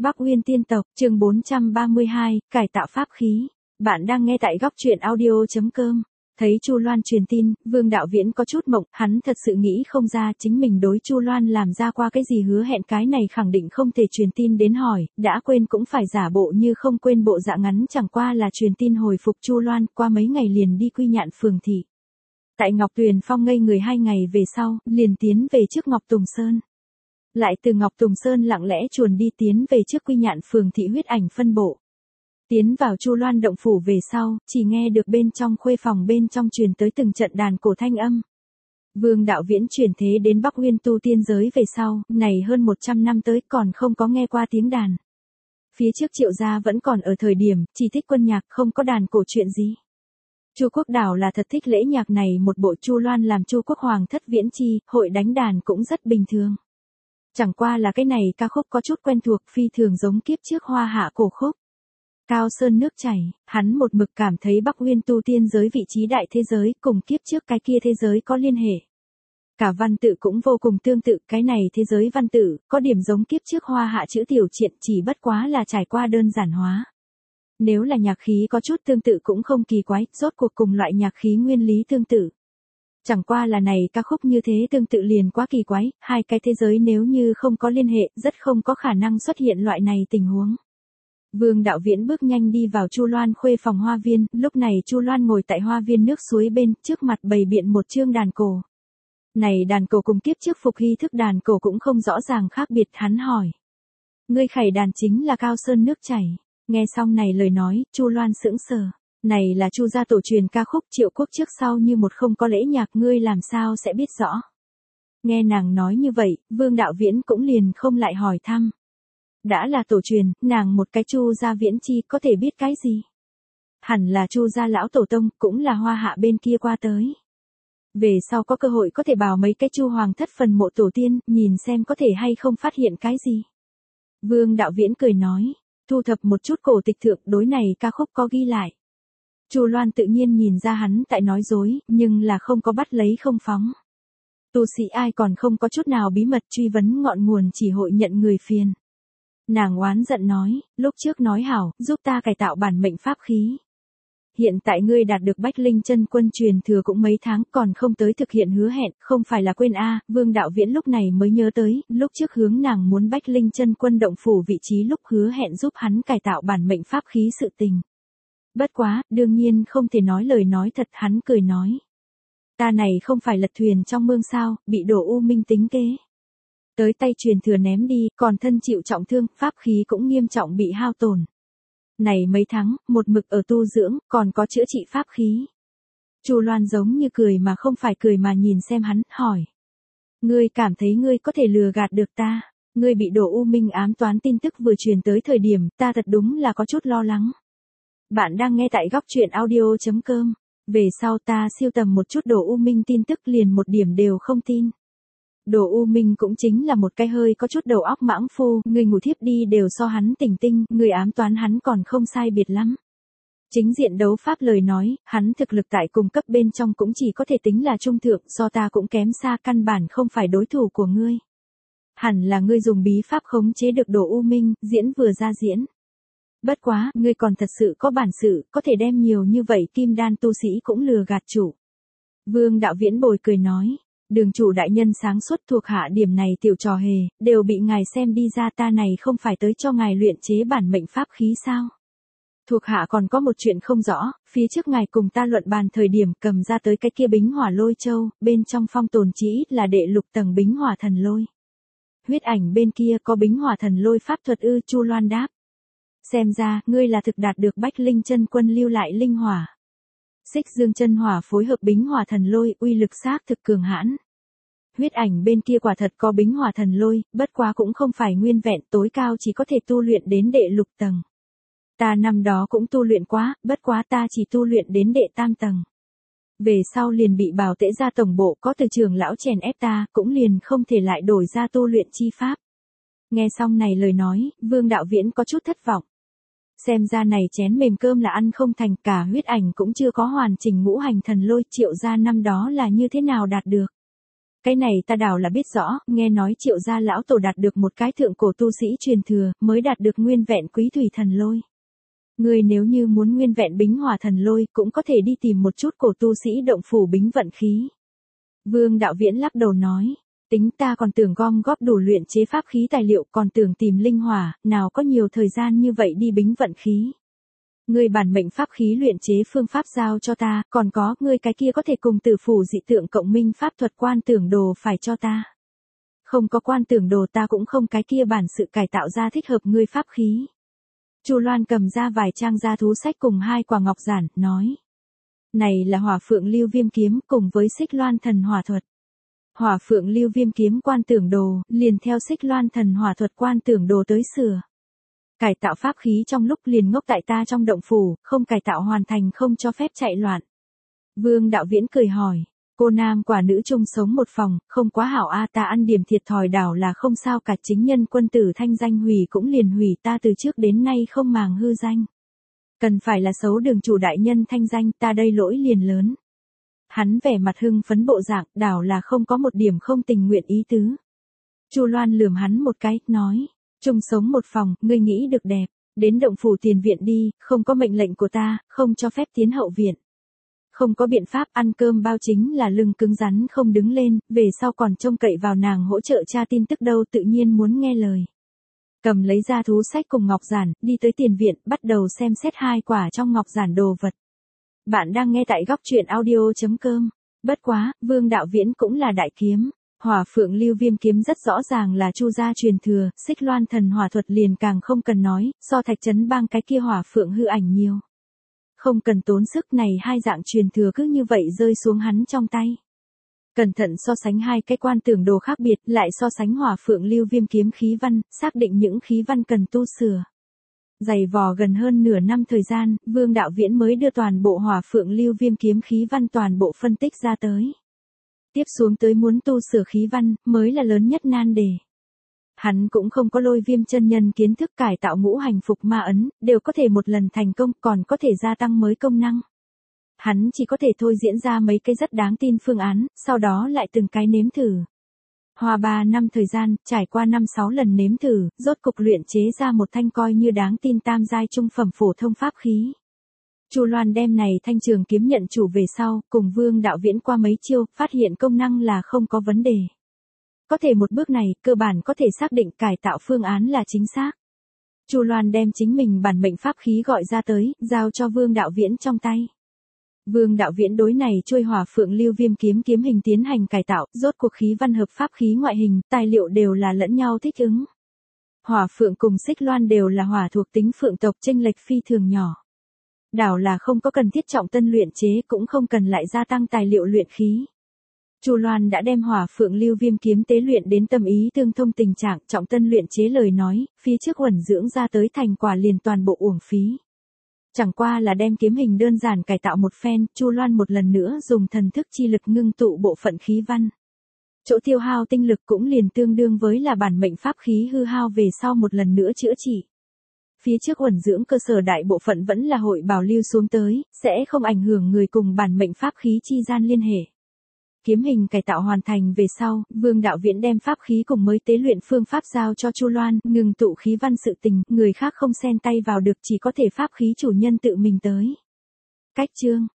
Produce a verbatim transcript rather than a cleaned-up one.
Bắc Uyên tiên tộc, chương bốn trăm ba mươi hai, cải tạo pháp khí. Bạn đang nghe tại góc truyện audio chấm com. Thấy Chu Loan truyền tin, Vương Đạo Viễn có chút mộng, hắn thật sự nghĩ không ra chính mình đối Chu Loan làm ra qua cái gì hứa hẹn cái này khẳng định không thể truyền tin đến hỏi, đã quên cũng phải giả bộ như không quên bộ dạng ngắn chẳng qua là truyền tin hồi phục Chu Loan qua mấy ngày liền đi Quy Nhạn phường thị. Tại Ngọc Tuyền Phong ngây người hai ngày về sau, liền tiến về trước Ngọc Tùng Sơn. Lại từ Ngọc Tùng Sơn lặng lẽ chuồn đi tiến về trước Quy Nhạn phường thị huyết ảnh phân bộ. Tiến vào Chu Loan động phủ về sau, chỉ nghe được bên trong khuê phòng bên trong truyền tới từng trận đàn cổ thanh âm. Vương Đạo Viễn chuyển thế đến Bắc Uyên tu tiên giới về sau, này hơn một trăm năm tới còn không có nghe qua tiếng đàn. Phía trước Triệu gia vẫn còn ở thời điểm, chỉ thích quân nhạc không có đàn cổ chuyện gì. Chu Quốc Đảo là thật thích lễ nhạc này một bộ Chu Loan làm Chu Quốc Hoàng thất viễn chi, hội đánh đàn cũng rất bình thường. Chẳng qua là cái này ca khúc có chút quen thuộc phi thường giống kiếp trước hoa hạ cổ khúc. Cao sơn nước chảy, hắn một mực cảm thấy Bắc Uyên tu tiên giới vị trí đại thế giới cùng kiếp trước cái kia thế giới có liên hệ. Cả văn tự cũng vô cùng tương tự, cái này thế giới văn tự, có điểm giống kiếp trước hoa hạ chữ tiểu triện chỉ bất quá là trải qua đơn giản hóa. Nếu là nhạc khí có chút tương tự cũng không kỳ quái, rốt cuộc cùng loại nhạc khí nguyên lý tương tự. Chẳng qua là này ca khúc như thế tương tự liền quá kỳ quái, hai cái thế giới nếu như không có liên hệ, rất không có khả năng xuất hiện loại này tình huống. Vương Đạo Viễn bước nhanh đi vào Chu Loan khuê phòng hoa viên, lúc này Chu Loan ngồi tại hoa viên nước suối bên, trước mặt bày biện một chương đàn cổ. Này đàn cổ cùng kiếp trước Phục Hy thức đàn cổ cũng không rõ ràng khác biệt, hắn hỏi. Ngươi khải đàn chính là Cao sơn nước chảy. Nghe xong này lời nói, Chu Loan sững sờ. Này là Chu gia tổ truyền ca khúc Triệu quốc trước sau như một không có lễ nhạc, ngươi làm sao sẽ biết rõ. Nghe nàng nói như vậy, Vương Đạo Viễn cũng liền không lại hỏi thăm. Đã là tổ truyền, nàng một cái Chu gia viễn chi có thể biết cái gì. Hẳn là Chu gia lão tổ tông, cũng là hoa hạ bên kia qua tới. Về sau có cơ hội có thể bảo mấy cái Chu hoàng thất phần mộ tổ tiên, nhìn xem có thể hay không phát hiện cái gì. Vương Đạo Viễn cười nói, thu thập một chút cổ tịch thượng đối này ca khúc có ghi lại. Chu Loan tự nhiên nhìn ra hắn tại nói dối, nhưng là không có bắt lấy không phóng. Tu sĩ ai còn không có chút nào bí mật truy vấn ngọn nguồn chỉ hội nhận người phiền. Nàng oán giận nói, lúc trước nói hảo, giúp ta cải tạo bản mệnh pháp khí. Hiện tại ngươi đạt được Bách Linh chân quân truyền thừa cũng mấy tháng còn không tới thực hiện hứa hẹn, không phải là quên a à, Vương Đạo Viễn lúc này mới nhớ tới, lúc trước hướng nàng muốn Bách Linh chân quân động phủ vị trí lúc hứa hẹn giúp hắn cải tạo bản mệnh pháp khí sự tình. Bất quá, đương nhiên không thể nói lời nói thật, hắn cười nói. Ta này không phải lật thuyền trong mương sao, bị đổ u minh tính kế. Tới tay truyền thừa ném đi, còn thân chịu trọng thương, pháp khí cũng nghiêm trọng bị hao tổn. Này mấy tháng, một mực ở tu dưỡng, còn có chữa trị pháp khí. Chu Loan giống như cười mà không phải cười mà nhìn xem hắn, hỏi. Ngươi cảm thấy ngươi có thể lừa gạt được ta, ngươi bị đổ u minh ám toán tin tức vừa truyền tới thời điểm, ta thật đúng là có chút lo lắng. Bạn đang nghe tại góc truyện audio chấm com. Về sau ta siêu tầm một chút đồ u minh tin tức liền một điểm đều không tin. Đồ u minh cũng chính là một cái hơi có chút đầu óc mãng phu, người ngủ thiếp đi đều so hắn tỉnh tinh, người ám toán hắn còn không sai biệt lắm. Chính diện đấu pháp lời nói, hắn thực lực tại cùng cấp bên trong cũng chỉ có thể tính là trung thượng, so ta cũng kém xa, căn bản không phải đối thủ của ngươi. Hẳn là ngươi dùng bí pháp khống chế được đồ u minh, diễn vừa ra diễn. Bất quá, ngươi còn thật sự có bản sự, có thể đem nhiều như vậy kim đan tu sĩ cũng lừa gạt chủ. Vương Đạo Viễn bồi cười nói, đường chủ đại nhân sáng suốt thuộc hạ điểm này tiểu trò hề, đều bị ngài xem đi ra, ta này không phải tới cho ngài luyện chế bản mệnh pháp khí sao. Thuộc hạ còn có một chuyện không rõ, phía trước ngài cùng ta luận bàn thời điểm cầm ra tới cái kia bính hỏa lôi châu, bên trong phong tồn chỉ ít là đệ lục tầng bính hỏa thần lôi. Huyết ảnh bên kia có bính hỏa thần lôi pháp thuật ư? Chu Loan đáp. Xem ra, ngươi là thực đạt được Bách Linh chân quân lưu lại linh hỏa. Xích dương chân hỏa phối hợp bính hỏa thần lôi, uy lực xác thực cường hãn. Huyết ảnh bên kia quả thật có bính hỏa thần lôi, bất quá cũng không phải nguyên vẹn, tối cao chỉ có thể tu luyện đến đệ lục tầng. Ta năm đó cũng tu luyện quá, bất quá ta chỉ tu luyện đến đệ tam tầng. Về sau liền bị bảo tễ ra tổng bộ có từ trường lão chèn ép ta, cũng liền không thể lại đổi ra tu luyện chi pháp. Nghe xong này lời nói, Vương Đạo Viễn có chút thất vọng. Xem ra này chén mềm cơm là ăn không thành, cả huyết ảnh cũng chưa có hoàn chỉnh ngũ hành thần lôi, Triệu gia năm đó là như thế nào đạt được. Cái này ta đảo là biết rõ, nghe nói Triệu gia lão tổ đạt được một cái thượng cổ tu sĩ truyền thừa, mới đạt được nguyên vẹn quý thủy thần lôi. Ngươi nếu như muốn nguyên vẹn bính hỏa thần lôi, cũng có thể đi tìm một chút cổ tu sĩ động phủ bính vận khí. Vương Đạo Viễn lắc đầu nói, tính ta còn tưởng gom góp đủ luyện chế pháp khí tài liệu, còn tưởng tìm linh hỏa, nào có nhiều thời gian như vậy đi bính vận khí. Ngươi bản mệnh pháp khí luyện chế phương pháp giao cho ta, còn có, ngươi cái kia có thể cùng tử phủ dị tượng cộng minh pháp thuật quan tưởng đồ phải cho ta. Không có quan tưởng đồ ta cũng không cái kia bản sự cải tạo ra thích hợp ngươi pháp khí. Chu Loan cầm ra vài trang gia thú sách cùng hai quả ngọc giản, nói. Này là Hỏa Phượng Lưu Viêm kiếm cùng với Xích Loan Thần Hỏa thuật. Hỏa Phượng Lưu Viêm kiếm quan tưởng đồ, liền theo Xích Loan Thần Hỏa thuật quan tưởng đồ tới sửa. Cải tạo pháp khí trong lúc liền ngốc tại ta trong động phủ, không cải tạo hoàn thành không cho phép chạy loạn. Vương Đạo Viễn cười hỏi, cô nam quả nữ chung sống một phòng, không quá hảo a, ta ăn điểm thiệt thòi đảo là không sao cả, chính nhân quân tử thanh danh hủy cũng liền hủy, ta từ trước đến nay không màng hư danh. Cần phải là xấu đường chủ đại nhân thanh danh, ta đây lỗi liền lớn. Hắn vẻ mặt hưng phấn bộ dạng, đảo là không có một điểm không tình nguyện ý tứ. Chu Loan lườm hắn một cái, nói, chung sống một phòng, ngươi nghĩ được đẹp, đến động phủ tiền viện đi, không có mệnh lệnh của ta, không cho phép tiến hậu viện. Không có biện pháp, ăn cơm bao chính là lưng cứng rắn không đứng lên, về sau còn trông cậy vào nàng hỗ trợ tra tin tức đâu, tự nhiên muốn nghe lời. Cầm lấy ra thú sách cùng ngọc giản, đi tới tiền viện, bắt đầu xem xét hai quả trong ngọc giản đồ vật. Bạn đang nghe tại góc truyện audio chấm com. Bất quá, Vương Đạo Viễn cũng là đại kiếm. Hỏa Phượng Lưu Viêm kiếm rất rõ ràng là Chu gia truyền thừa, Xích Loan Thần Hỏa thuật liền càng không cần nói, so Thạch Trấn Bang cái kia Hỏa Phượng hư ảnh nhiều. Không cần tốn sức, này hai dạng truyền thừa cứ như vậy rơi xuống hắn trong tay. Cẩn thận so sánh hai cái quan tưởng đồ khác biệt, lại so sánh Hỏa Phượng Lưu Viêm kiếm khí văn, xác định những khí văn cần tu sửa. Dày vò gần hơn nửa năm thời gian, Vương Đạo Viễn mới đưa toàn bộ Hỏa Phượng Lưu Viêm kiếm khí văn toàn bộ phân tích ra tới. Tiếp xuống tới muốn tu sửa khí văn, mới là lớn nhất nan đề. Hắn cũng không có Lôi Viêm chân nhân kiến thức cải tạo ngũ hành phục ma ấn, đều có thể một lần thành công, còn có thể gia tăng mới công năng. Hắn chỉ có thể thôi diễn ra mấy cái rất đáng tin phương án, sau đó lại từng cái nếm thử. Hoa ba năm thời gian, trải qua năm sáu lần nếm thử, rốt cục luyện chế ra một thanh coi như đáng tin tam giai trung phẩm phổ thông pháp khí. Chu Loan đem này thanh trường kiếm nhận chủ về sau, cùng Vương Đạo Viễn qua mấy chiêu, phát hiện công năng là không có vấn đề. Có thể một bước này, cơ bản có thể xác định cải tạo phương án là chính xác. Chu Loan đem chính mình bản mệnh pháp khí gọi ra tới, giao cho Vương Đạo Viễn trong tay. Vương Đạo Viễn đối này trôi Hỏa Phượng Lưu Viêm kiếm kiếm hình tiến hành cải tạo, rốt cuộc khí văn hợp pháp khí ngoại hình, tài liệu đều là lẫn nhau thích ứng. Hỏa Phượng cùng Xích Loan đều là hỏa thuộc tính phượng tộc, chênh lệch phi thường nhỏ. Đảo là không có cần thiết trọng tân luyện chế, cũng không cần lại gia tăng tài liệu luyện khí. Chu Loan đã đem Hỏa Phượng Lưu Viêm kiếm tế luyện đến tâm ý tương thông tình trạng, trọng tân luyện chế lời nói, phía trước uẩn dưỡng ra tới thành quả liền toàn bộ uổng phí. Chẳng qua là đem kiếm hình đơn giản cải tạo một phen, Chu Loan một lần nữa dùng thần thức chi lực ngưng tụ bộ phận khí văn. Chỗ tiêu hao tinh lực cũng liền tương đương với là bản mệnh pháp khí hư hao về sau một lần nữa chữa trị. Phía trước uẩn dưỡng cơ sở đại bộ phận vẫn là hội bảo lưu xuống tới, sẽ không ảnh hưởng người cùng bản mệnh pháp khí chi gian liên hệ. Kiếm hình cải tạo hoàn thành về sau, Vương Đạo Viễn đem pháp khí cùng mới tế luyện phương pháp giao cho Chu Loan, ngừng tụ khí văn sự tình, người khác không xen tay vào được, chỉ có thể pháp khí chủ nhân tự mình tới. Cách chương